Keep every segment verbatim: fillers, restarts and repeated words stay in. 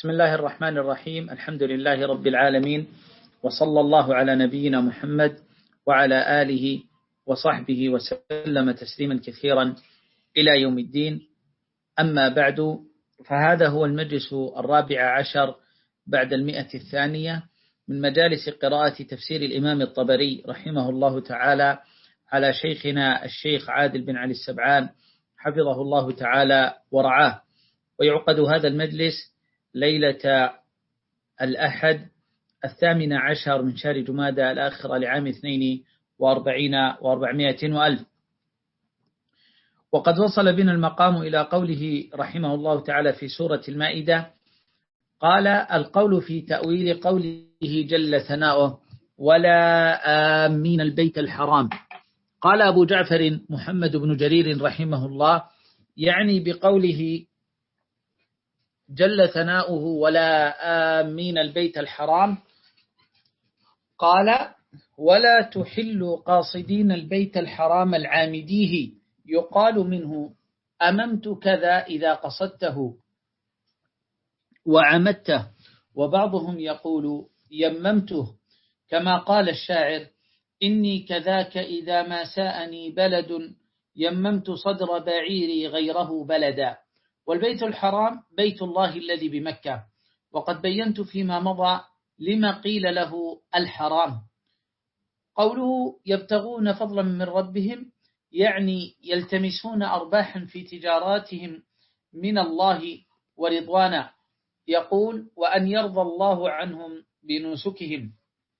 بسم الله الرحمن الرحيم. الحمد لله رب العالمين، وصلى الله على نبينا محمد وعلى آله وصحبه وسلم تسليما كثيرا إلى يوم الدين. أما بعد، فهذا هو المجلس الرابع عشر بعد المئة الثانية من مجالس قراءة تفسير الإمام الطبري رحمه الله تعالى على شيخنا الشيخ عادل بن علي السبعان حفظه الله تعالى ورعاه. ويعقد هذا المجلس ليلة الأحد الثامن عشر من شهر جمادى الآخرة لعام اثنين وأربعين وأربعمائة وألف. وقد وصل بنا المقام إلى قوله رحمه الله تعالى في سورة المائدة: قال القول في تأويل قوله جل ثناؤه ولا آمين البيت الحرام. قال أبو جعفر محمد بن جرير رحمه الله يعني بقوله جل ثناؤه ولا آمين البيت الحرام، قال ولا تحل قاصدين البيت الحرام العامديه، يقال منه أممت كذا إذا قصدته وعمدته، وبعضهم يقول يممته، كما قال الشاعر: إني كذاك إذا ما ساءني بلد يممت صدر بعيري غيره بلدا. والبيت الحرام بيت الله الذي بمكة، وقد بينت فيما مضى لما قيل له الحرام. قوله يبتغون فضلا من ربهم يعني يلتمسون أرباحا في تجاراتهم من الله ورضوانا، يقول وأن يرضى الله عنهم بنسكهم.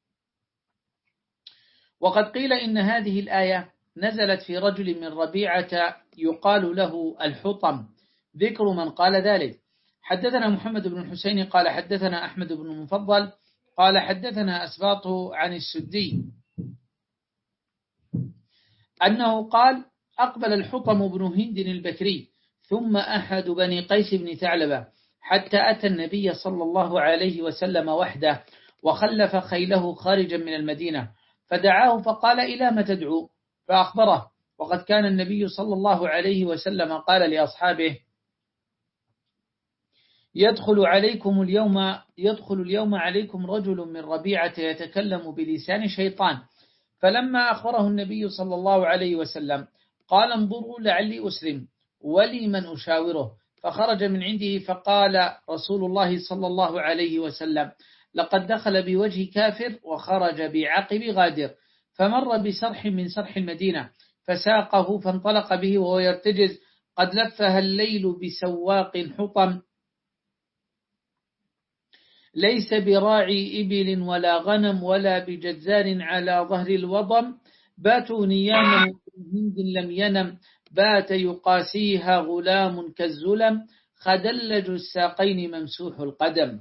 وقد قيل إن هذه الآية نزلت في رجل من ربيعة يقال له الحطم، ذكر من قال ذلك. حدثنا محمد بن الحسين قال حدثنا أحمد بن المفضل قال حدثنا أسباط عن السدي أنه قال أقبل الحطم بن هند البكري ثم أحد بني قيس بن ثعلبة حتى أتى النبي صلى الله عليه وسلم وحده، وخلف خيله خارجا من المدينة، فدعاه فقال إلى ما تدعو؟ فأخبره. وقد كان النبي صلى الله عليه وسلم قال لأصحابه: يدخل عليكم اليوم يدخل اليوم عليكم رجل من ربيعة يتكلم بلسان شيطان. فلما أخبره النبي صلى الله عليه وسلم قال: انظروا لعلي أسلم ولي من أشاوره. فخرج من عنده فقال رسول الله صلى الله عليه وسلم: لقد دخل بوجه كافر وخرج بعقب غادر. فمر بسرح من سرح المدينة فساقه فانطلق به وهو يرتجز: قد لفها الليل بسواق حطم، ليس براعي إبل ولا غنم ولا بجزار على ظهر الوضم، باتوا نياما هند لم ينم، بات يقاسيها غلام كالزلم، خدلج الساقين ممسوح القدم.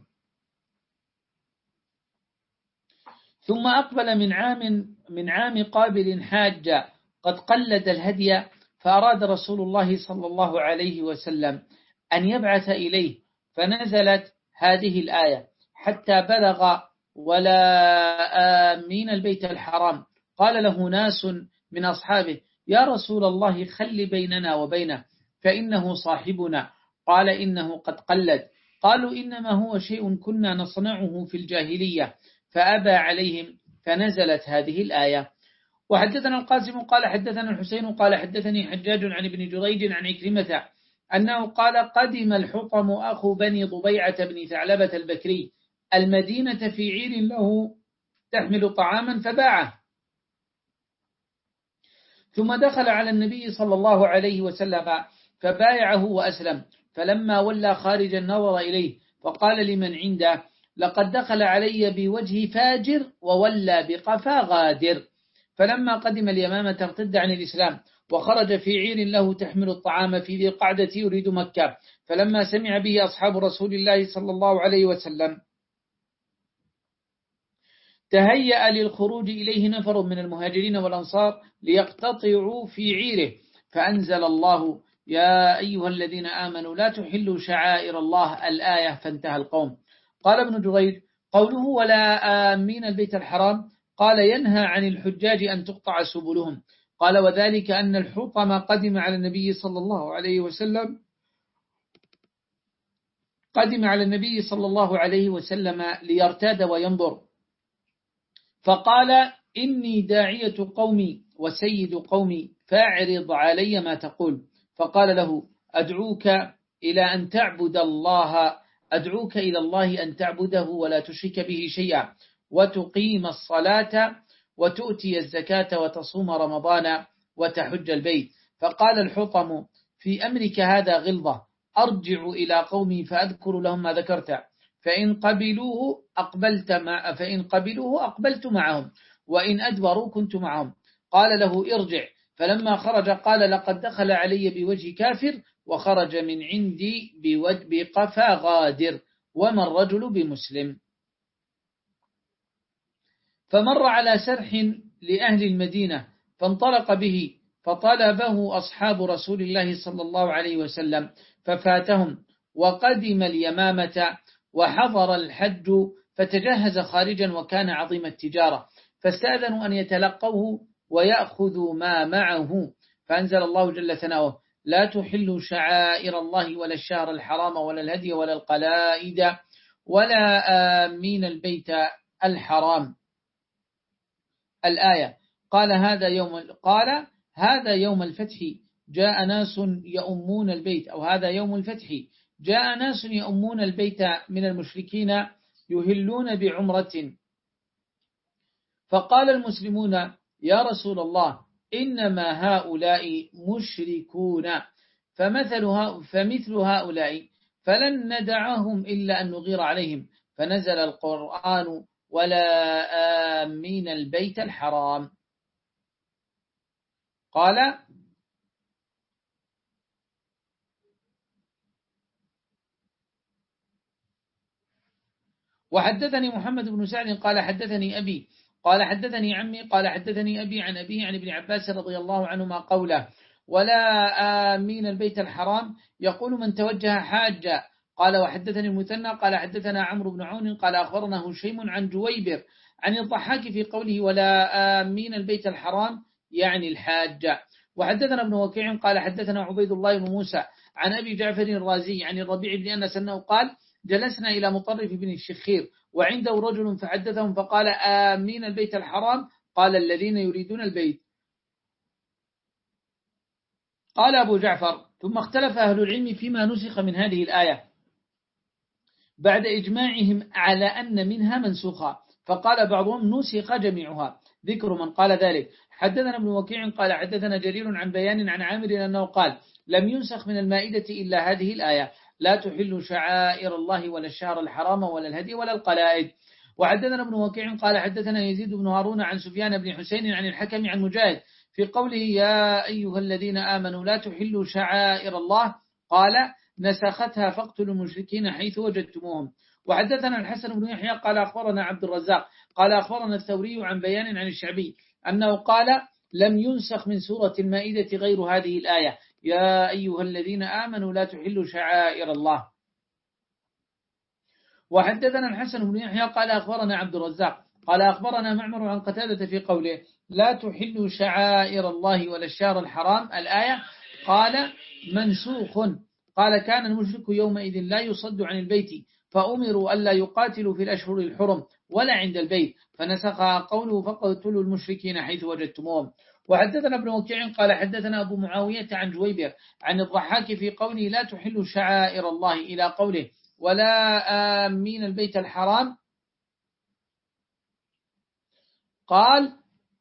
ثم أقبل من عام من عام قابل حاجة قد قلد الهدي، فأراد رسول الله صلى الله عليه وسلم أن يبعث إليه، فنزلت هذه الآية حتى بلغ ولا آمين البيت الحرام. قال له ناس من أصحابه: يا رسول الله خل بيننا وبينه فإنه صاحبنا. قال: إنه قد قلد. قالوا: إنما هو شيء كنا نصنعه في الجاهلية، فأبى عليهم، فنزلت هذه الآية. وحدثنا القاسم قال حدثنا الحسين قال حدثني حجاج عن ابن جريج عن عكرمة أنه قال: قدم الحطم أخو بني ضبيعة بن ثعلبة البكري المدينة في عير له تحمل طعاما فباعه، ثم دخل على النبي صلى الله عليه وسلم فبايعه وأسلم. فلما ولى خارجا نظر إليه فقال لمن عنده: لقد دخل علي بوجه فاجر وولى بقفا غادر. فلما قدم اليمامة ارتد عن الإسلام وخرج في عير له تحمل الطعام في ذي القعدة يريد مكة. فلما سمع به أصحاب رسول الله صلى الله عليه وسلم تهيأ للخروج إليه نفر من المهاجرين والأنصار ليقتطعوا في عيره، فأنزل الله: يا أيها الذين آمنوا لا تحلوا شعائر الله الآية، فانتهى القوم. قال ابن جريج: قوله ولا آمين البيت الحرام قال ينهى عن الحجاج أن تقطع سبلهم. قال: وذلك أن الحطم قدم على النبي صلى الله عليه وسلم قدم على النبي صلى الله عليه وسلم ليرتاد وينظر، فقال: إني داعية قومي وسيد قومي فاعرض علي ما تقول. فقال له: أدعوك إلى أن تعبد الله أدعوك إلى الله أن تعبده ولا تشرك به شيئا، وتقيم الصلاة وتؤتي الزكاة وتصوم رمضان وتحج البيت. فقال الحطم: في أمرك هذا غلظة، أرجع إلى قومي فأذكر لهم ما ذكرت، فإن قبلوه أقبلت مع فإن قبلوه أقبلت معهم، وإن أدبروا كنت معهم. قال له: ارجع. فلما خرج قال: لقد دخل علي بوجه كافر، وخرج من عندي بقفا غادر، وما الرجل بمسلم. فمر على سرح لأهل المدينة فانطلق به، فطلبه أصحاب رسول الله صلى الله عليه وسلم ففاتهم، وقدم اليمامة وحضر الحج، فتجهز خارجا وكان عظيم التجارة، فاستأذنوا أن يتلقوه ويأخذوا ما معه، فأنزل الله جل ثناؤه: لا تحلوا شعائر الله ولا الشهر الحرام ولا الهدي ولا القلائد ولا آمين البيت الحرام. الآية. قال هذا يوم قال هذا يوم الفتح جاء ناس يؤمون البيت، أو هذا يوم الفتح جاء ناس يؤمون البيت من المشركين يهلون بعمرة، فقال المسلمون: يا رسول الله، إنما هؤلاء مشركون، فمثل فمثل هؤلاء فلن ندعهم إلا أن نغير عليهم، فنزل القرآن: ولا آمين البيت الحرام. قال: وحدثني محمد بن سعد قال حدثني أبي قال حدثني عمي قال حدثني أبي عن أبيه عن ابن عباس رضي الله عنهما قوله: ولا آمين البيت الحرام، يقول من توجه حاجا. قال: وحدثني المثنى قال حدثنا عمرو بن عون قال أخبرنا هشيم عن جويبر عن الضحاك في قوله: ولا آمين البيت الحرام، يعني الحاجة. وحدثنا ابن وكيع قال حدثنا عبيد الله بن موسى عن أبي جعفر الرازي عن الربيع بن أنس أنه قال: جلسنا إلى مطرف بن الشخير وعنده رجل فحدثهم فقال: آمين البيت الحرام. قال: الذين يريدون البيت. قال أبو جعفر: ثم اختلف أهل العلم فيما نسخ من هذه الآية بعد إجماعهم على أن منها منسوخة، فقال بعضهم: نسخ جميعها. ذكر من قال ذلك. حدثنا ابن وكيع قال حدثنا جرير عن بيان عن عامر أنه قال: لم ينسخ من المائدة إلا هذه الآية: لا تحل شعائر الله ولا الشهر الحرام ولا الهدي ولا القلائد. وحدثنا ابن وكيع قال حدثنا يزيد بن هارون عن سفيان بن حسين عن الحكم عن مجاهد في قوله: يا أيها الذين آمنوا لا تحلوا شعائر الله، قال: نسختها فاقتلوا المشركين حيث وجدتموهم. وحدثنا الحسن بن يحيى قال أخبرنا عبد الرزاق قال أخبرنا الثوري عن بيان عن الشعبي أنه قال: لم ينسخ من سورة المائدة غير هذه الآية: يا أيها الذين آمنوا لا تحلوا شعائر الله. وحدثنا الحسن بن يحيى قال أخبرنا عبد الرزاق قال أخبرنا معمر عن قتادة في قوله: لا تحلوا شعائر الله ولا الشهر الحرام، الآية. قال: منسوخ. قال: كان المشرك يومئذ لا يصد عن البيت، فأمروا ألا يقاتلوا في الأشهر الحرم ولا عند البيت، فنسخها قوله: فقتلوا المشركين حيث وجدتموهم. وحدثنا ابن وكيع قال حدثنا أبو معاوية عن جويبر عن الضحاك في قوله: لا تحلوا شعائر الله إلى قوله: ولا آمين البيت الحرام، قال: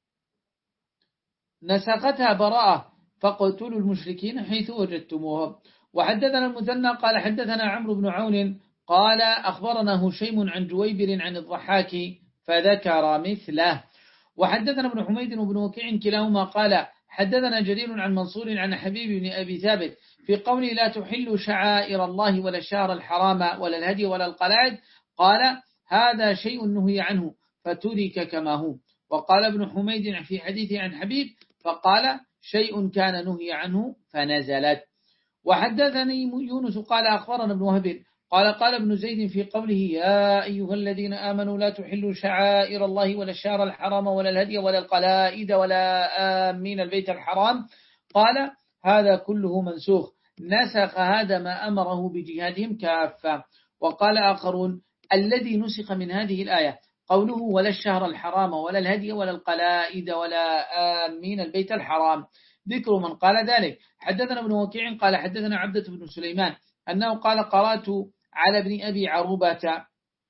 نسختها براءة، فقتلوا المشركين حيث وجدتموهم. وحدثنا المثنى قال حدثنا عمرو بن عون قال أخبرنا هشيم عن جويبر عن الضحاك فذكر مثله. وحدثنا ابن حميد وابن وكيع كلاهما قال حدثنا جرير عن منصور عن حبيب بن أبي ثابت في قوله: لا تحل شعائر الله ولا الشهر الحرام ولا الهدي ولا القلائد، قال: هذا شيء نهي عنه فترك كما هو. وقال ابن حميد في حديثه عن حبيب فقال: شيء كان نهي عنه فنزلت. وحدثني يونس قال أخبرنا ابن وهب قال قال ابن زيد في قوله: يا أيها الذين آمنوا لا تحلوا شعائر الله ولا الشهر الحرام ولا الهدي ولا القلائد ولا آمين البيت الحرام، قال: هذا كله منسوخ، نسخ هذا ما أمره بجهادهم كافة. وقال آخرون الذي نسخ من هذه الآية قوله ولا الشهر الحرام ولا الهدي ولا القلائد ولا آمين البيت الحرام. ذكر من قال ذلك. حدثنا ابن وكيع قال حدثنا عبدة بن سليمان أنه قال قرأت على ابن أبي عروبة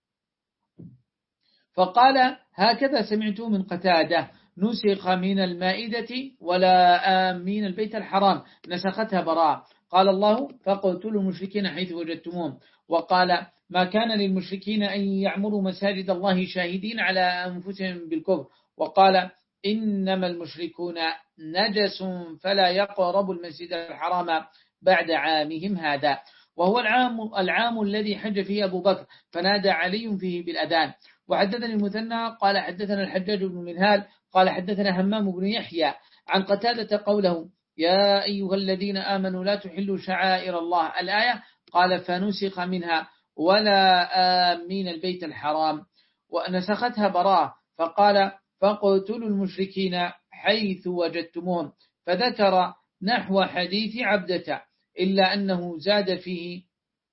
فقال هكذا سمعت من قتادة نسخ من المائدة ولا آمين البيت الحرام نسختها براء. قال الله فاقتلوا المشركين حيث وجدتموهم. وقال ما كان للمشركين أن يعمروا مساجد الله شاهدين على أنفسهم بالكفر. وقال إنما المشركون نجس فلا يقربوا المسجد الحرام بعد عامهم هذا. وهو العام, العام الذي حج فيه أبو بكر فنادى علي فيه بالأذان. وحدثني المثنى قال حدثنا الحجاج بن منهال قال حدثنا همام بن يحيى عن قتادة قوله يا أيها الذين آمنوا لا تحلوا شعائر الله الآية قال فنسخ منها ولا آمين البيت الحرام ونسختها براء فقال فاقتلوا المشركين حيث وجدتموهم. فذكر نحو حديث عبدة إلا أنه زاد فيه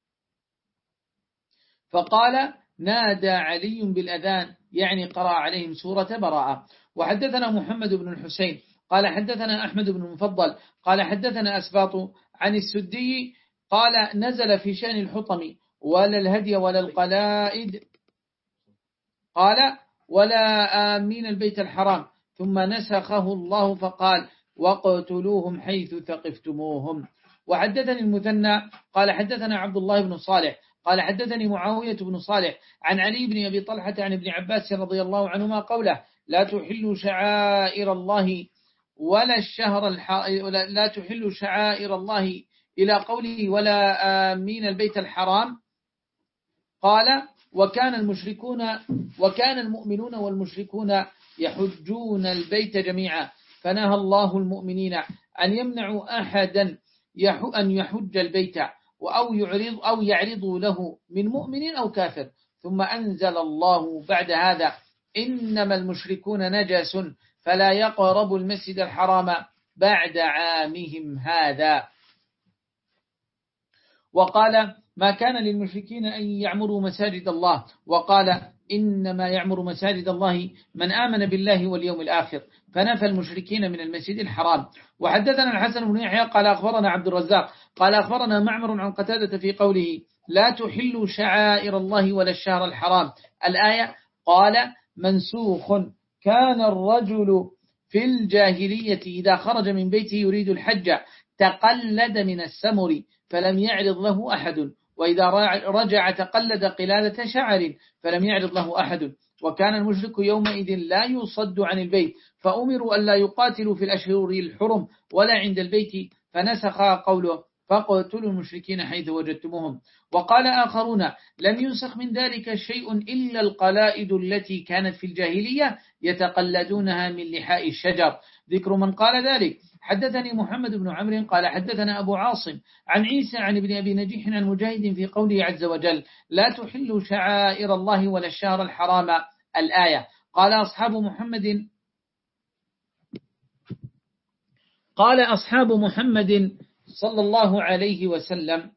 فقال نادى علي بالأذان يعني قرأ عليهم سورة براءة. وحدثنا محمد بن الحسين قال حدثنا أحمد بن المفضل قال حدثنا أسباط عن السدي قال نزل في شأن الحطم ولا الهدي ولا القلائد قال ولا آمين البيت الحرام ثم نسخه الله فقال وقتلوهم حيث ثقفتموهم. وحدثني المثنى قال حدثنا عبد الله بن صالح قال حدثني معاوية بن صالح عن علي بن أبي طلحة عن ابن عباس رضي الله عنهما قوله لا تحلوا شعائر الله ولا الشهر الح... لا تحلوا شعائر الله إلى قوله ولا آمين البيت الحرام. قال وكان المشركون وكان المؤمنون والمشركون يحجون البيت جميعا فنهى الله المؤمنين أن يمنعوا أحدا أن يحج البيت أو يعرض أو يعرضوا له من مؤمن أو كافر. ثم أنزل الله بعد هذا إنما المشركون نجس فلا يقربوا المسجد الحرام بعد عامهم هذا. وقال ما كان للمشركين أن يعمروا مساجد الله وقال إنما يعمر مساجد الله من آمن بالله واليوم الآخر فنفى المشركين من المسجد الحرام. وحدثنا الحسن بن يحيى قال أخبرنا عبد الرزاق قال أخبرنا معمر عن قتادة في قوله لا تحلوا شعائر الله ولا الشهر الحرام الآية قال منسوخ كان الرجل في الجاهلية إذا خرج من بيته يريد الحج تقلد من السمر فلم يعرض له أحد وإذا رجع تقلد قلادة شعر فلم يعرض له أحد. وكان المشرك يومئذ لا يصد عن البيت فأمروا أن لا يقاتلوا في الأشهر الحرم ولا عند البيت فنسخ قوله فاقتلوا المشركين حيث وجدتموهم. وقال آخرون لم ينسخ من ذلك شيء إلا القلائد التي كانت في الجاهلية يتقلدونها من لحاء الشجر. ذكر من قال ذلك. حدثني محمد بن عمرو قال حدثنا أبو عاصم عن عيسى عن ابن أبي نجيح عن مجاهد في قوله عز وجل لا تحلوا شعائر الله ولا الشهر الحرام الآية. قال أصحاب محمد قال أصحاب محمد صلى الله عليه وسلم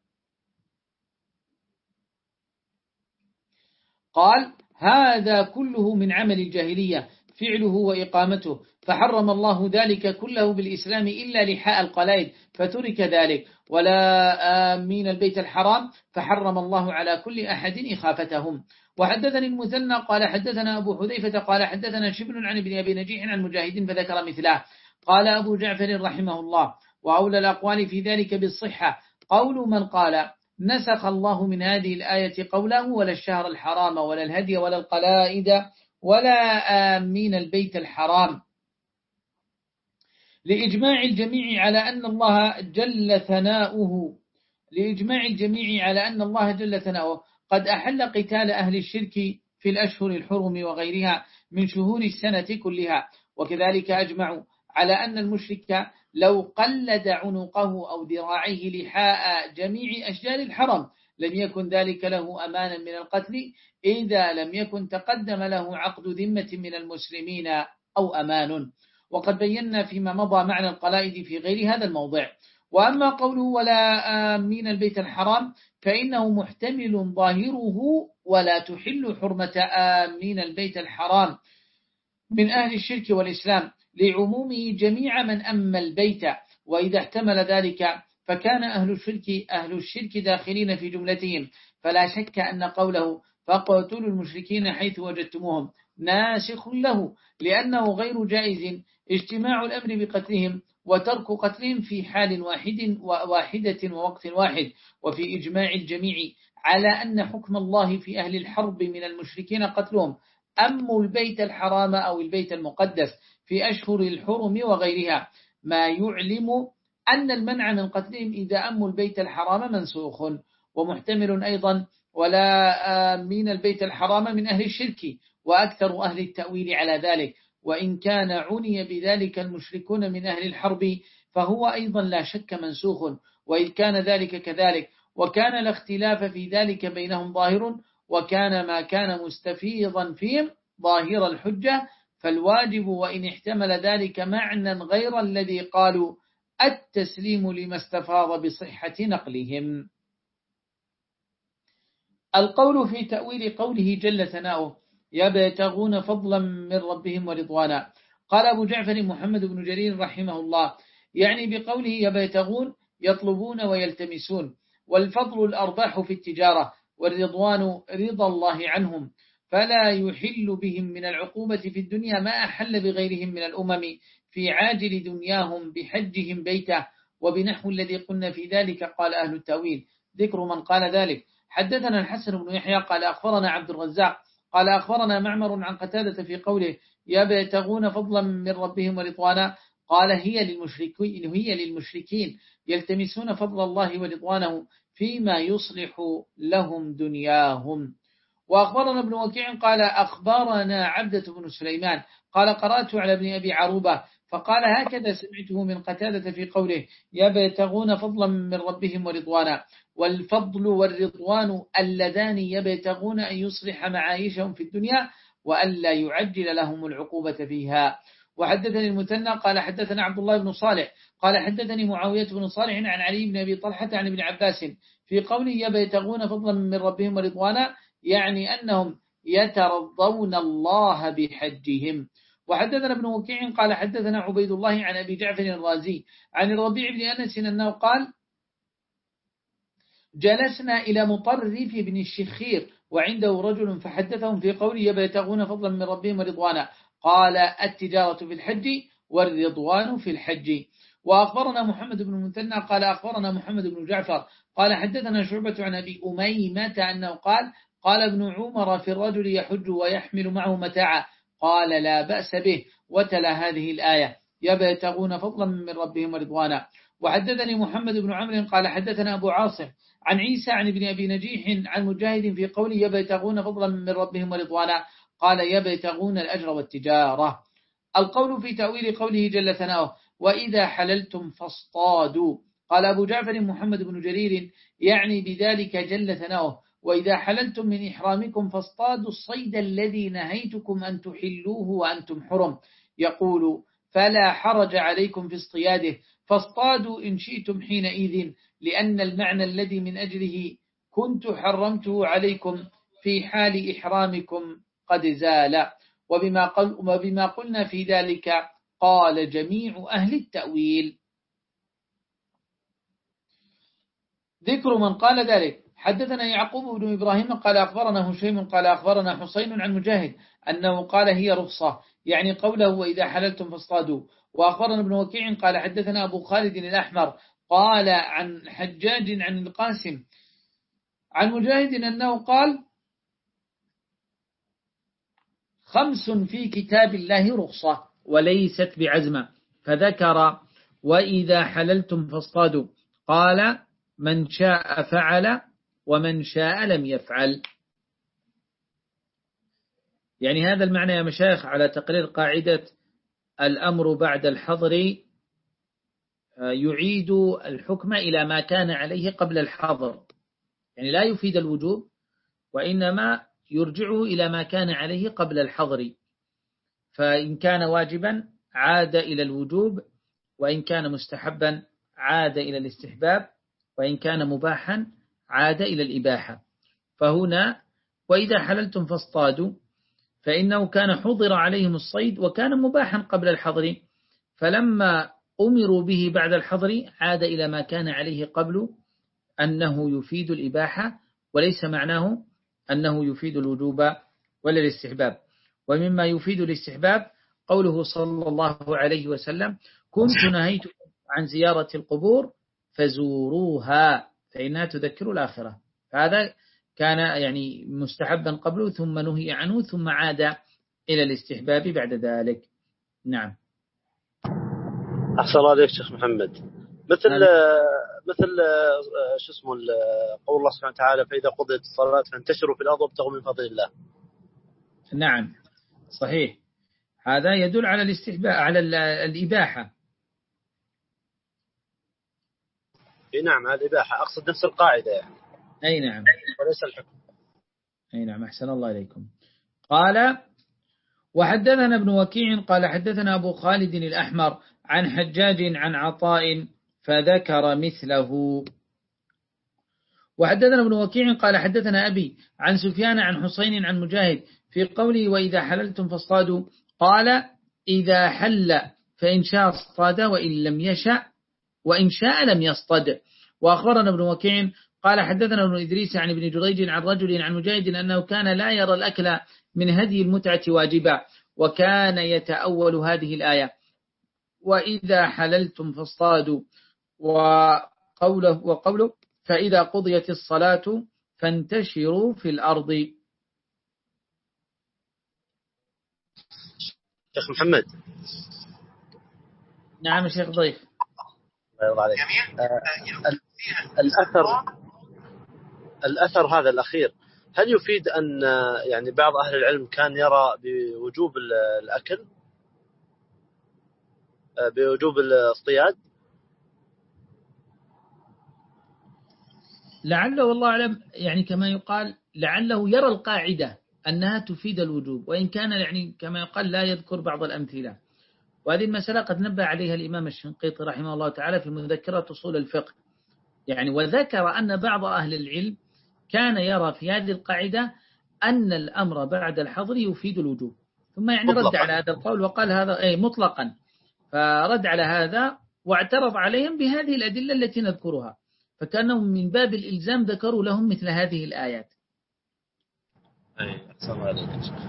قال هذا كله من عمل الجاهلية فعله وإقامته فحرم الله ذلك كله بالإسلام إلا لحاء القلائد فترك ذلك ولا آمين البيت الحرام فحرم الله على كل أحد إخافتهم. وحدثني المثنى قال حدثنا أبو حذيفة قال حدثنا شبل عن ابن أبي نجيح عن مجاهد فذكر مثله. قال أبو جعفر رحمه الله وأولى الأقوال في ذلك بالصحة قول من قال نسخ الله من هذه الآية قوله ولا الشهر الحرام ولا الهدي ولا القلائد ولا آمين البيت الحرام لإجماع الجميع على أن الله جل ثناؤه لإجماع الجميع على أن الله جل ثناؤه قد أحل قتال أهل الشرك في الأشهر الحرم وغيرها من شهور السنة كلها. وكذلك أجمعوا على أن المشرك لو قلد عنقه أو ذراعيه لحاء جميع أشجار الحرم لم يكن ذلك له أمانا من القتل إذا لم يكن تقدم له عقد ذمة من المسلمين أو أمان. وقد بينا فيما مضى معنى القلائد في غير هذا الموضع. وأما قوله ولا آمين البيت الحرام فإنه محتمل ظاهره ولا تحل حرمة آمين البيت الحرام من أهل الشرك والإسلام لعمومه جميع من أما البيت، وإذا احتمل ذلك فكان أهل الشرك أهل الشرك داخلين في جملتهم، فلا شك أن قوله فاقتلوا المشركين حيث وجدتموهم ناسخ له، لأنه غير جائز اجتماع الأمر بقتلهم وترك قتلهم في حال واحد واحدة ووقت واحد، وفي إجماع الجميع على أن حكم الله في أهل الحرب من المشركين قتلهم أم البيت الحرام أو البيت المقدس في أشهر الحرم وغيرها، ما يعلم أن المنع من قتلهم إذا أموا البيت الحرام منسوخ. ومحتمل أيضا ولا آمين البيت الحرام من أهل الشرك، وأكثر أهل التأويل على ذلك، وإن كان عني بذلك المشركون من أهل الحرب فهو أيضا لا شك منسوخ، وإذ كان ذلك كذلك، وكان الاختلاف في ذلك بينهم ظاهر، وكان ما كان مستفيضا فيهم ظاهر الحجة، فالواجب وإن احتمل ذلك معنى غير الذي قالوا التسليم لما استفاض بصحة نقلهم. القول في تأويل قوله جل ثناؤه يبتغون فضلا من ربهم ورضوانا. قال أبو جعفر محمد بن جرير رحمه الله يعني بقوله يبتغون يطلبون ويلتمسون، والفضل الأرباح في التجارة، والرضوان رضا الله عنهم، فلا يحل بهم من العقوبة في الدنيا ما أحل بغيرهم من الأمم في عاجل دنياهم بحجهم بيته، وبنحو الذي قلنا في ذلك. قال أهل التأويل ذكر من قال ذلك. حدثنا الحسن بن يحيى قال أخبرنا عبد الرزاق قال أخبرنا معمر عن قتادة في قوله يبتغون فضلا من ربهم ورضوانا، قال هي للمشركين, هي للمشركين يلتمسون فضل الله ورضوانه فيما يصلح لهم دنياهم. وأخبرنا ابن وكيع قال أخبرنا عبدة بن سليمان قال قرأت على ابن أبي عروبة فقال هكذا سمعته من قتادة في قوله يبتغون فضلا من ربهم ورضوانا، والفضل والرضوان اللذان يبتغون أن يصلح معايشهم في الدنيا وألا يعجل لهم العقوبة فيها. وحدثني المثنى قال حدثنا عبد الله بن صالح قال حدثني معاوية بن صالح عن علي بن أبي طلحة عن ابن عباس في قوله يبتغون فضلا من ربهم ورضوانا، يعني أنهم يترضون الله بحجهم. وحدثنا ابن وكيع قال حدثنا عبيد الله عن أبي جعفر الرازي عن الربيع بن أنس أنه قال جلسنا إلى مطرف بن الشخير وعنده رجل فحدثهم في قوله يبتغون فضلا من ربهم ورضوانا، قال التجارة في الحج والرضوان في الحج. وأخبرنا محمد بن المثنى قال أخبرنا محمد بن جعفر قال حدثنا شعبة عن أبي أميمة أنه قال قال ابن عمر في الرجل يحج ويحمل معه متاعا، قال لا بأس به، وتلا هذه الآية يبتغون فضلا من ربهم ورضوانا. وحدثني محمد بن عمرو قال حدثنا أبو عاصم عن عيسى عن ابن أبي نجيح عن مجاهد في قوله يبتغون فضلا من ربهم ورضوانا، قال يبتغون الأجر والتجارة. القول في تأويل قوله جل ثناؤه وإذا حللتم فاصطادوا، قال أبو جعفر محمد بن جرير يعني بذلك جل ثناؤه وإذا حللتم من إحرامكم فاصطادوا الصيد الذي نهيتكم أن تحلوه وأنتم حرم، يقول فلا حرج عليكم في اصطياده، فاصطادوا إن شئتم حينئذ، لأن المعنى الذي من أجله كنت حرمته عليكم في حال إحرامكم قد زال. وبما, قل وبما قلنا في ذلك قال جميع أهل التأويل. ذكر من قال ذلك. حدثنا يعقوب بن إبراهيم قال أخبرنا هشيم قال أخبرنا حسين عن مجاهد أنه قال هي رخصة، يعني قوله وإذا حللتم فاصطادوا. وأخبرنا ابن وكيع قال حدثنا أبو خالد الأحمر قال عن حجاج عن القاسم عن مجاهد أنه قال خمس في كتاب الله رخصة وليست بعزمة، فذكر وإذا حللتم فاصطادوا، قال من شاء فعل ومن شاء لم يفعل. يعني هذا المعنى يا مشايخ على تقرير قاعدة الأمر بعد الحظر يعيد الحكم إلى ما كان عليه قبل الحظر، يعني لا يفيد الوجوب وإنما يرجعه إلى ما كان عليه قبل الحظر، فإن كان واجبا عاد إلى الوجوب، وإن كان مستحبا عاد إلى الاستحباب، وإن كان مباحا عاد إلى الإباحة. فهنا وإذا حللتم فاصطادوا، فإنه كان حضر عليهم الصيد وكان مباحا قبل الحظر، فلما أمروا به بعد الحظر عاد إلى ما كان عليه قبل، أنه يفيد الإباحة وليس معناه أنه يفيد الوجوب ولا الاستحباب. ومما يفيد الاستحباب قوله صلى الله عليه وسلم: كنت نهيتكم عن زيارة القبور فزوروها فإنها تذكر الآخرة. هذا كان يعني مستحبا قبله ثم نهي عنه ثم عاد إلى الاستحباب بعد ذلك. نعم. أحسن الله عليك شيخ محمد. مثل مثل شو اسمه قول الله سبحانه وتعالى: فإذا قضيت الصلاة فانتشروا في الأرض وابتغوا من فضل الله. نعم صحيح، هذا يدل على الاستحباب على الإباحة. اي نعم، على الإباحة، أقصد نفس القاعدة يعني. أي نعم، وليس الحكم. أي نعم، أحسن الله إليكم. قال: وحدثنا ابن وكيع قال حدثنا أبو خالد الأحمر عن حجاج عن عطاء فذكر مثله. وحدثنا ابن وكيع قال حدثنا أبي عن سفيان عن حسين عن مجاهد في قوله: وإذا حللتم فاصطادوا، قال: إذا حل فإن شاء اصطاد وإن لم يشاء وإن شاء لم يصطد. وأخبرنا ابن وكيع قال حدثنا ابن إدريس عن ابن جريج عن رجل عن مجاهد أنه كان لا يرى الأكل من هدي المتعة واجبا، وكان يتأول هذه الآية: وإذا حللتم فاصطادوا، وقوله, وقوله فإذا قضيت الصلاة فانتشروا في الأرض. شيخ محمد. نعم شيخ ضيف. الله عليك. آه الأثر الأثر هذا الأخير هل يفيد أن يعني بعض أهل العلم كان يرى بوجوب الأكل بوجوب الاصطياد؟ لعله والله أعلم، يعني كما يقال لعله يرى القاعدة أنها تفيد الوجوب، وإن كان يعني كما يقال لا يذكر بعض الأمثلة. وهذه المسألة قد نبه عليها الإمام الشنقيطي رحمه الله تعالى في مذكرة أصول الفقه، يعني وذكر أن بعض أهل العلم كان يرى في هذه القاعدة أن الأمر بعد الحظر يفيد الوجوب، ثم يعني رد على هذا القول وقال هذا أي مطلقا، فرد على هذا واعترض عليهم بهذه الأدلة التي نذكرها، فكانهم من باب الإلزام ذكروا لهم مثل هذه الآيات. أي أحسن عليك.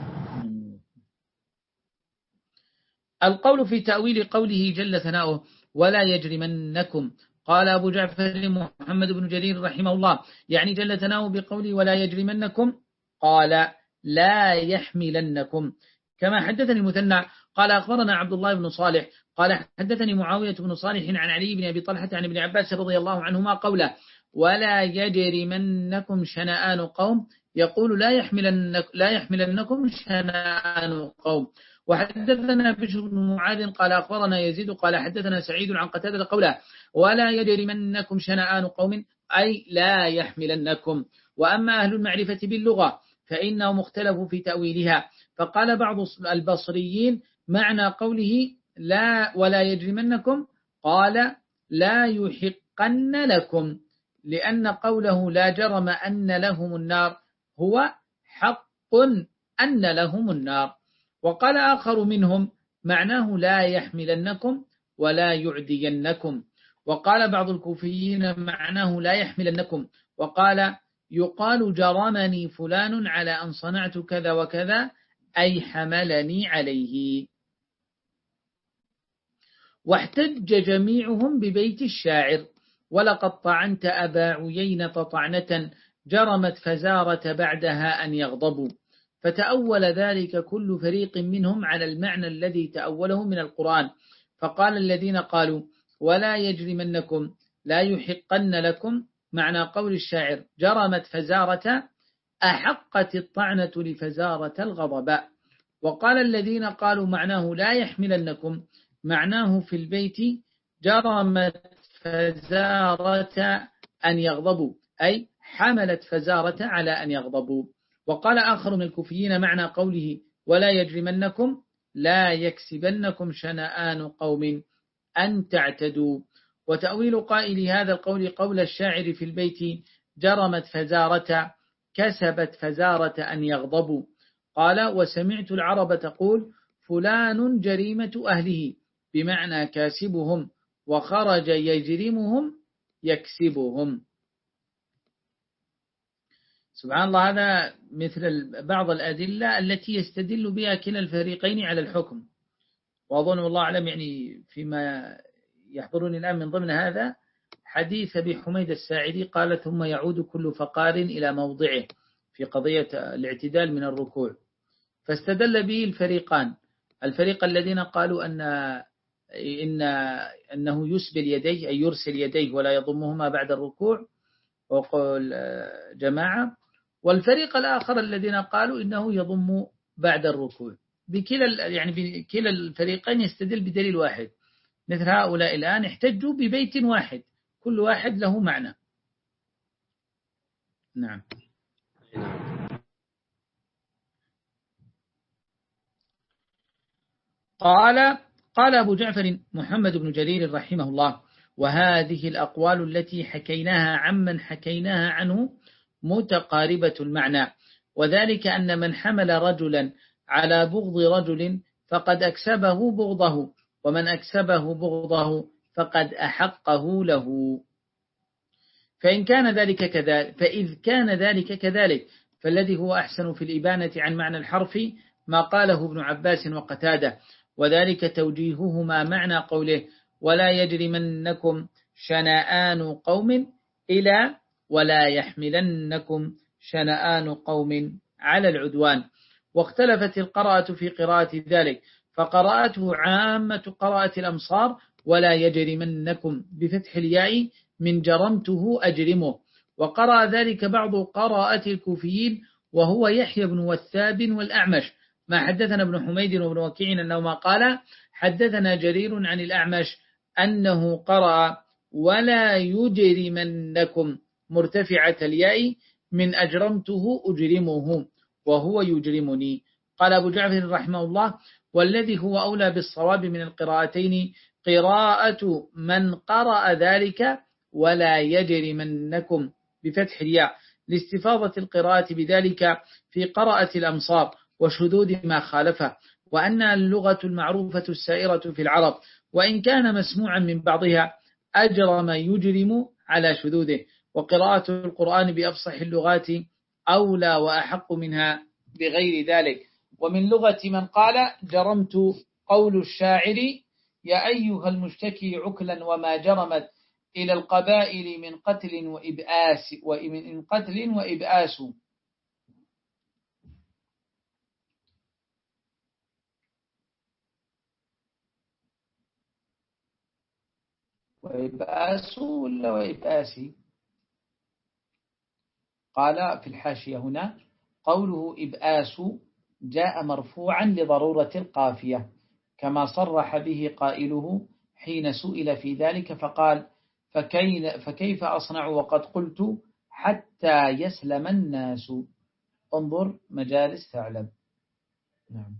القول في تأويل قوله جل ثناؤه: ولا يجرمنكم. قال أبو جعفر محمد بن جرير رحمه الله: يعني جل ثناؤه بقوله ولا يجرمنكم، قال لا يحملنكم. كما حدثني المثنى قال أخبرنا عبد الله بن صالح قال حدثني معاوية بن صالح عن علي بن أبي طلحة عن ابن عباس رضي الله عنهما قوله: ولا يجرمنكم شنآن قوم، يقول لا يحملنك لا يحملنكم شنآن قوم. وحدثنا بشر بن معاذ قال أخبرنا يزيد قال حدثنا سعيد عن قتادة قوله: ولا يجرمنكم شنآن قوم، أي لا يحملنكم. وأما أهل المعرفة باللغة فإنهم اختلفوا في تأويلها، فقال بعض البصريين معنى قوله لا ولا يجرمنكم قال لا يحقن لكم، لأن قوله لا جرم أن لهم النار هو حق أن لهم النار. وقال آخر منهم معناه لا يحملنكم ولا يعدينكم. وقال بعض الكوفيين معناه لا يحملنكم، وقال يقال جرمني فلان على أن صنعت كذا وكذا، أي حملني عليه. واحتج جميعهم ببيت الشاعر: ولقد طعنت أبا عيينة طعنة جرمت فزارة بعدها أن يغضبوا. فتأول ذلك كل فريق منهم على المعنى الذي تأوله من القرآن، فقال الذين قالوا ولا يجرمنكم لا يحقن لكم معنى قول الشاعر جرمت فزارة أحقت الطعنة لفزارة الغضب. وقال الذين قالوا معناه لا يحملنكم معناه في البيت جرمت فزارة أن يغضبوا، أي حملت فزارة على أن يغضبوا. وقال آخر من الكوفيين معنى قوله ولا يجرمنكم لا يكسبنكم شنآن قوم أن تعتدوا. وتأويل قائل هذا القول قول الشاعر في البيت جرمت فزارة كسبت فزارة أن يغضبوا. قال وسمعت العرب تقول فلان جريمة أهله بمعنى كاسبهم، وخرج يجرمهم يكسبهم. سبحان الله، هذا مثل بعض الأدلة التي يستدل بها كلا الفريقين على الحكم. وأظن والله أعلم يعني فيما يحضرني الآن من ضمن هذا حديث أبي حميد الساعدي قال ثم يعود كل فقار إلى موضعه في قضية الاعتدال من الركوع، فاستدل به الفريقان. الفريق الذين قالوا أن إن أنه يسبل يديه أي يرسل يديه ولا يضمهما بعد الركوع وقول جماعة، والفريق الآخر الذين قالوا إنه يضم بعد الركوع. بكلا يعني بكلا الفريقين يستدل بدليل واحد. مثل هؤلاء الآن احتجوا ببيت واحد كل واحد له معنى. نعم. قال قال أبو جعفر محمد بن جرير رحمه الله وهذه الأقوال التي حكيناها عمن حكيناها عنه متقاربة المعنى، وذلك أن من حمل رجلا على بغض رجل فقد أكسبه بغضه، ومن أكسبه بغضه فقد أحقه له. فإن كان ذلك كذلك فإذ كان ذلك كذلك فالذي هو أحسن في الإبانة عن معنى الحرف ما قاله ابن عباس وقتادة، وذلك توجيههما معنى قوله ولا يجرمنكم شنآن قوم إلى ولا يحملنكم شنآن قوم على العدوان. واختلفت القراءة في قراءة ذلك، فقراءته عامة قراءة الأمصار ولا يجرمنكم بفتح الياء من جرمته أجرمه، وقرأ ذلك بعض قراءة الكوفيين وهو يحيى بن وثاب والأعمش، ما حدثنا ابن حميد وابن وكيع أنهما قال حدثنا جرير عن الأعمش أنه قرأ ولا يجرمنكم مرتفعة الياء من أجرمته أجرمه وهو يجرمني. قال أبو جعفر رحمه الله والذي هو أولى بالصواب من القراءتين قراءة من قرأ ذلك ولا يجرمنكم بفتح الياء لاستفاضة القراءة بذلك في قراءة الأمصار وشذوذ ما خالفه، وأن اللغة المعروفة السائرة في العرب وإن كان مسموعا من بعضها أجرم يجرم على شذوذه، وقراءة القرآن بأفصح اللغات أولى وأحق منها بغير ذلك. ومن لغة من قال جرمت قول الشاعر يا أيها المشتكي عكلا وما جرمت إلى القبائل من قتل وإبآس ومن قتل وإبآس. وإبآس ولا وإبآسي؟ قال في الحاشية هنا قوله إبآس جاء مرفوعا لضرورة القافية كما صرح به قائله حين سئل في ذلك فقال فكيف أصنع وقد قلت حتى يسلم الناس. انظر مجالس ثعلب. نعم.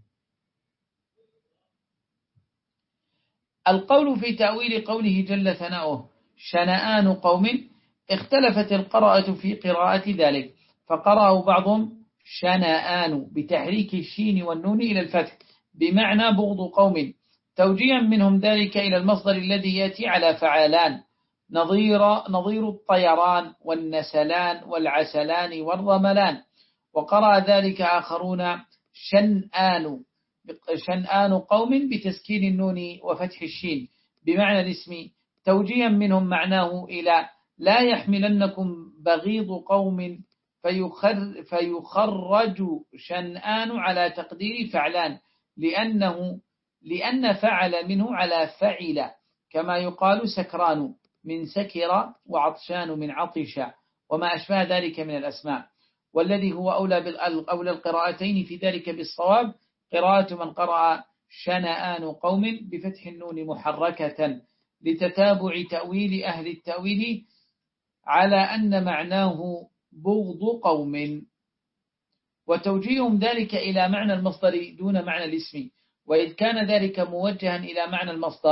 القول في تأويل قوله جل ثناؤه شنآن قوم اختلفت القراءة في قراءة ذلك، فقرأه بعضهم شنآن بتحريك الشين والنون إلى الفتح بمعنى بغض قوم، توجيها منهم ذلك إلى المصدر الذي يأتي على فعالان نظير نظير الطيران والنسلان والعسلان والرملان. وقرأ ذلك آخرون شنآن شنآن قوم بتسكين النون وفتح الشين بمعنى الاسم، توجيها منهم معناه إلى لا يحملنكم بغيض قوم فيخر فيخرج شنآن على تقدير فعلان لأنه لأن فعل منه على فعل، كما يقال سكران من سكر وعطشان من عطش وما أشبه ذلك من الأسماء. والذي هو أولى أولى القراءتين في ذلك بالصواب قراءة من قرأ شنآن قوم بفتح النون محركة لتتابع تأويل أهل التأويل على أن معناه بغض قوم، وتوجيههم ذلك إلى معنى المصدر دون معنى الاسم. وإذ كان ذلك موجها إلى معنى المصدر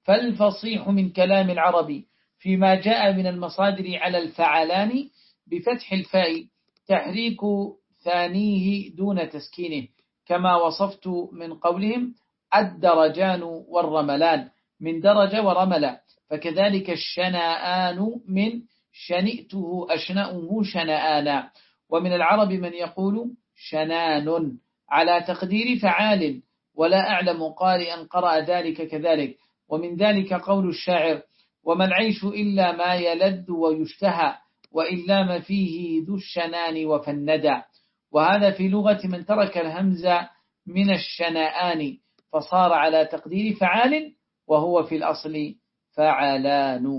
فالفصيح من كلام العرب فيما جاء من المصادر على الفعلان بفتح الفاء تحريك ثانيه دون تسكينه، كما وصفت من قولهم الدرجان والرملان من درج ورمل، فكذلك الشنآن من شنئته أشنأه شنآنا. ومن العرب من يقول شنان على تقدير فعال، ولا أعلم قارئا قرأ ذلك كذلك. ومن ذلك قول الشاعر وما العيش إلا ما يلذ ويشتهى وإلا ما فيه ذو الشنان وفندى، وهذا في لغة من ترك الهمزة من الشنآن فصار على تقدير فعال، وهو في الأصل فعلان.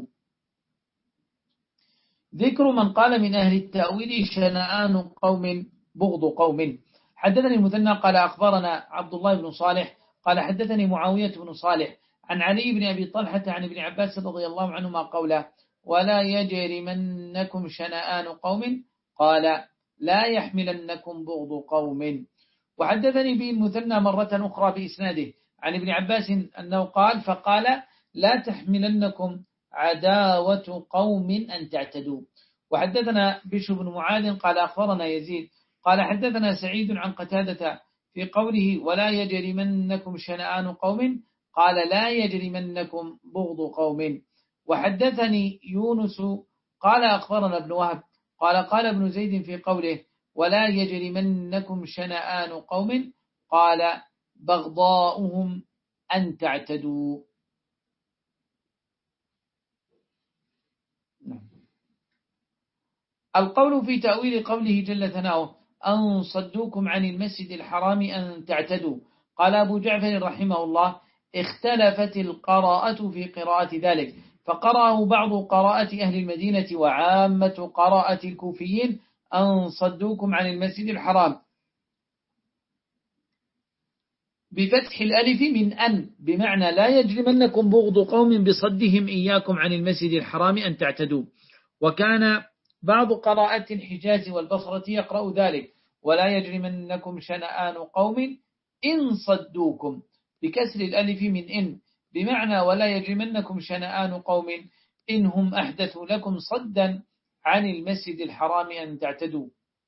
ذكر من قال من أهل التأويل شنآن قوم بغض قوم. حدثني المثنى قال أخبرنا عبد الله بن صالح قال حدثني معاوية بن صالح عن علي بن أبي طلحة عن ابن عباس رضي الله عنهما قوله ولا يجرمنكم شنآن قوم قال لا يحملنكم بغض قوم. وحدثني به المثنى مرة أخرى بإسناده عن ابن عباس أنه قال فقال لا تحملنكم عداوة قوم أن تعتدوا. وحدثنا بشر بن معاذ قال أخبرنا يزيد قال حدثنا سعيد عن قتادة في قوله ولا يجرمنكم شنآن قوم قال لا يجرمنكم بغض قوم. وحدثني يونس قال أخبرنا ابن وهب قال قال ابن زيد في قوله ولا يجرمنكم شنآن قوم قال بغضاؤهم أن تعتدوا. القول في تأويل قوله جل ثناؤه أن صدوكم عن المسجد الحرام أن تعتدوا. قال أبو جعفر رحمه الله اختلفت القراءة في قراءة ذلك، فقرأه بعض قراءة أهل المدينة وعامة قراءة الكوفيين أن صدوكم عن المسجد الحرام بفتح الألف من أن بمعنى لا يجرمنكم بغض قوم بصدهم إياكم عن المسجد الحرام أن تعتدوا. وكان بعض قراءة الحجاز والبصرة يقرأ ذلك ولا يجرمنكم شنآن قوم إن صدوكم بكسر الألف من إن بمعنى ولا يجرمنكم شنآن قوم إنهم أحدثوا لكم صدا عن المسجد الحرام أن تعتدوا.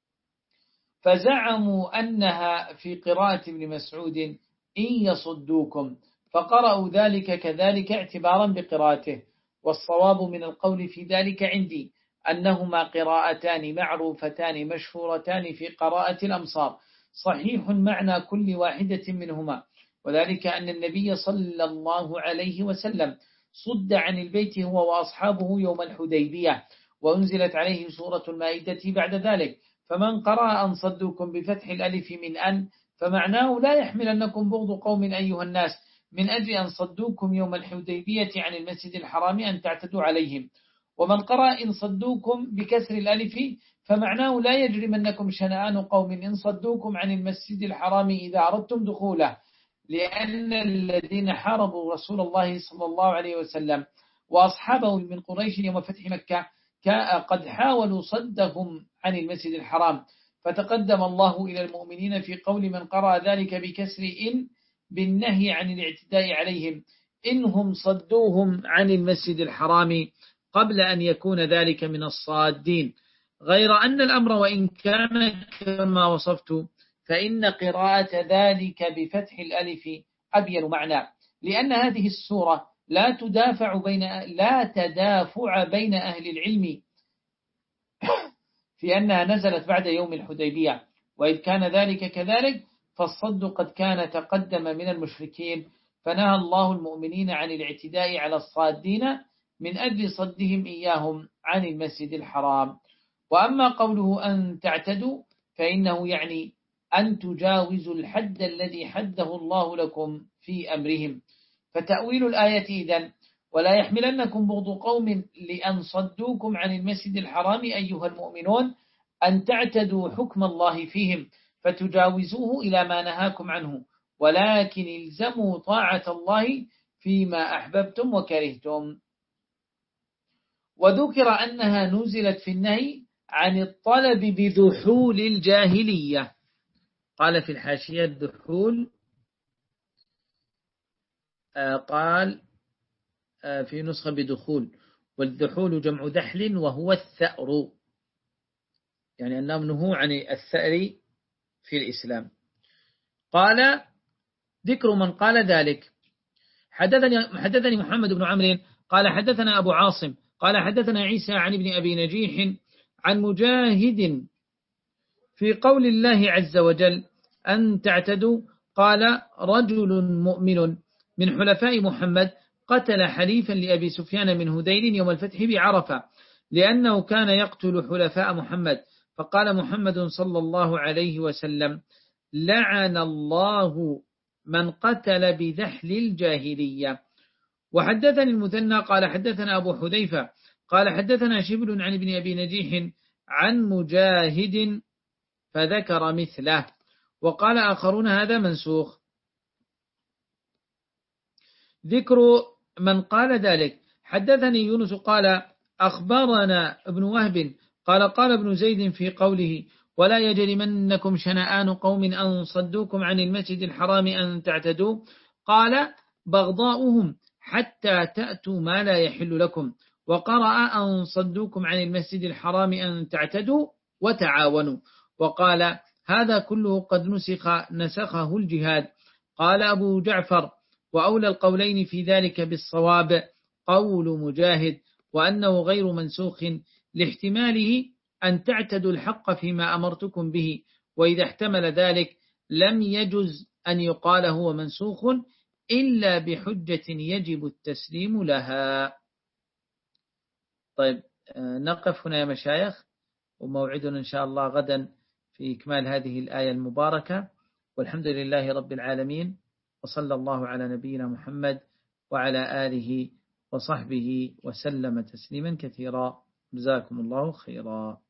فزعموا أنها في قراءة ابن مسعود إن يصدوكم، فقرأوا ذلك كذلك اعتبارا بقراءته. والصواب من القول في ذلك عندي أنهما قراءتان معروفتان مشهورتان في قراءة الأمصار، صحيح معنى كل واحدة منهما، وذلك أن النبي صلى الله عليه وسلم صد عن البيت هو وأصحابه يوم الحديبية، وأنزلت عليه سورة المائدة بعد ذلك. فمن قرأ أن صدوكم بفتح الألف من أن فمعناه لا يحملنكم بغض قوم أيها الناس من أجل أن صدوكم يوم الحديبية عن المسجد الحرام أن تعتدوا عليهم. ومن قرأ إن صدوكم بكسر الألف فمعناه لا يجرمنكم شنآن قوم إن صدوكم عن المسجد الحرام إذا أردتم دخوله، لأن الذين حاربوا رسول الله صلى الله عليه وسلم وأصحابه من قريش يوم فتح مكة قد حاولوا صدهم عن المسجد الحرام، فتقدم الله إلى المؤمنين في قول من قرأ ذلك بكسر إن بالنهي عن الاعتداء عليهم إنهم صدوهم عن المسجد الحرام قبل أن يكون ذلك من الصادين. غير أن الأمر وإن كان كما وصفت فإن قراءة ذلك بفتح الألف أبين معنى، لأن هذه السورة لا تدافع بين لا تدافع بين أهل العلم في أنها نزلت بعد يوم الحديبية، وإذ كان ذلك كذلك فالصد قد كان تقدم من المشركين، فنهى الله المؤمنين عن الاعتداء على الصادين من أجل صدهم إياهم عن المسجد الحرام. وأما قوله أن تعتدوا فإنه يعني أن تجاوزوا الحد الذي حده الله لكم في أمرهم. فتأويل الآية إذن ولا يحملنكم بغض قوم لأن صدوكم عن المسجد الحرام أيها المؤمنون أن تعتدوا حكم الله فيهم فتجاوزوه إلى ما نهاكم عنه، ولكن الزموا طاعة الله فيما أحببتم وكرهتم. وذكر أنها نزلت في النهي عن الطلب بذحول الجاهلية. قال في الحاشية الذحول قال في نسخة بدخول، والدحول جمع دحل وهو الثأر، يعني أنهم نهوا عن الثأر في الإسلام. قال ذكر من قال ذلك. حدثني حدثني محمد بن عمرو قال حدثنا أبو عاصم قال حدثنا عيسى عن ابن أبي نجيح عن مجاهد في قول الله عز وجل أن تعتدوا، قال رجل مؤمن من حلفاء محمد قتل حليفا لأبي سفيان من هذيل يوم الفتح بعرفة، لأنه كان يقتل حلفاء محمد، فقال محمد صلى الله عليه وسلم لعن الله من قتل بذحل الجاهلية. وحدثني المثنى قال حدثنا أبو حذيفة قال حدثنا شبل عن ابن أبي نجيح عن مجاهد فذكر مثله، وقال آخرون هذا منسوخ. ذكر من قال ذلك. حدثني يونس قال أخبرنا ابن وهب قال قال ابن زيد في قوله ولا يجرمنكم شنآن قوم أن صدوكم عن المسجد الحرام أن تعتدوا، قال بغضاؤهم حتى تأتوا ما لا يحل لكم، وقرأ أن صدوكم عن المسجد الحرام أن تعتدوا وتعاونوا، وقال هذا كله قد نسخ نسخه الجهاد. قال أبو جعفر وأولى القولين في ذلك بالصواب قول مجاهد، وأنه غير منسوخ لاحتماله أن تعتدوا الحق فيما أمرتكم به، وإذا احتمل ذلك لم يجز أن يقال هو منسوخ إلا بحجة يجب التسليم لها. طيب نقف هنا يا مشايخ، وموعدنا إن شاء الله غدا في إكمال هذه الآية المباركة، والحمد لله رب العالمين، وصلى الله على نبينا محمد وعلى آله وصحبه وسلم تسليما كثيرا. جزاكم الله خيرا.